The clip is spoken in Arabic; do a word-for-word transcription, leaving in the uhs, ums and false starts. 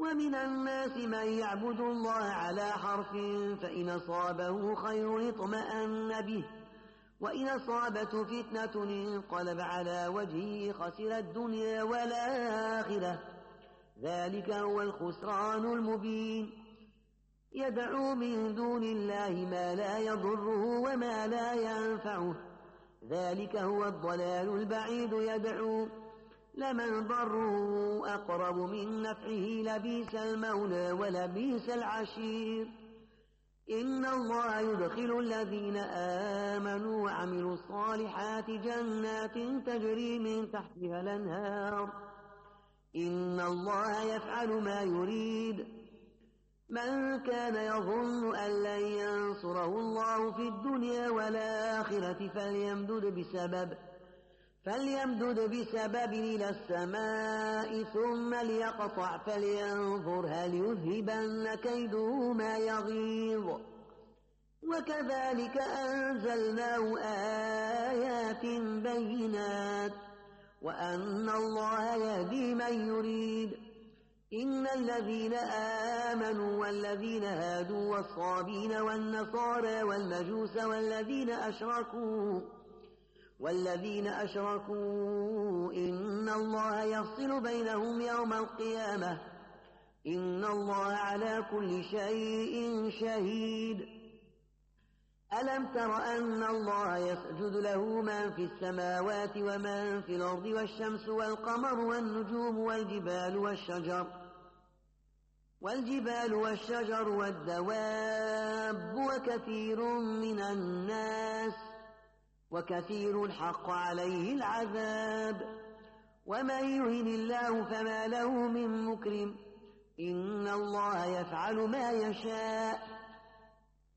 ومن الناس من يعبد الله على حرف فإن أصابه خير اطمأن به وإن أصابته فتنة انقلب على وجهه خسر الدنيا والآخرة ذلك هو الخسران المبين يدعو من دون الله ما لا يضره وما لا ينفعه ذلك هو الضلال البعيد يدعو لمن ضره أقرب من نفعه لبئس المولى ولبئس العشير إن الله يدخل الذين آمنوا وعملوا الصالحات جنات تجري من تحتها الأنهار إن الله يفعل ما يريد من كان يظن أن لن ينصره الله في الدنيا والآخرة فليمدد بسبب فليمدد بسبب إلى السماء ثم ليقطع فلينظر هل يذهبن كيده ما يغيظ وكذلك أنزلناه آيات بينات وأن الله يهدي من يريد إن الذين آمنوا والذين هادوا والصابين والنصارى والمجوس والذين أشركوا والذين أشركوا إن الله يفصل بينهم يوم القيامة إن الله على كل شيء شهيد ألم تر أن الله يسجد له من في السماوات ومن في الأرض والشمس والقمر والنجوم والجبال والشجر والجبال والشجر والدواب وكثير من الناس وكثير حق عليه العذاب ومن يهن الله فما له من مكرم إن الله يفعل ما يشاء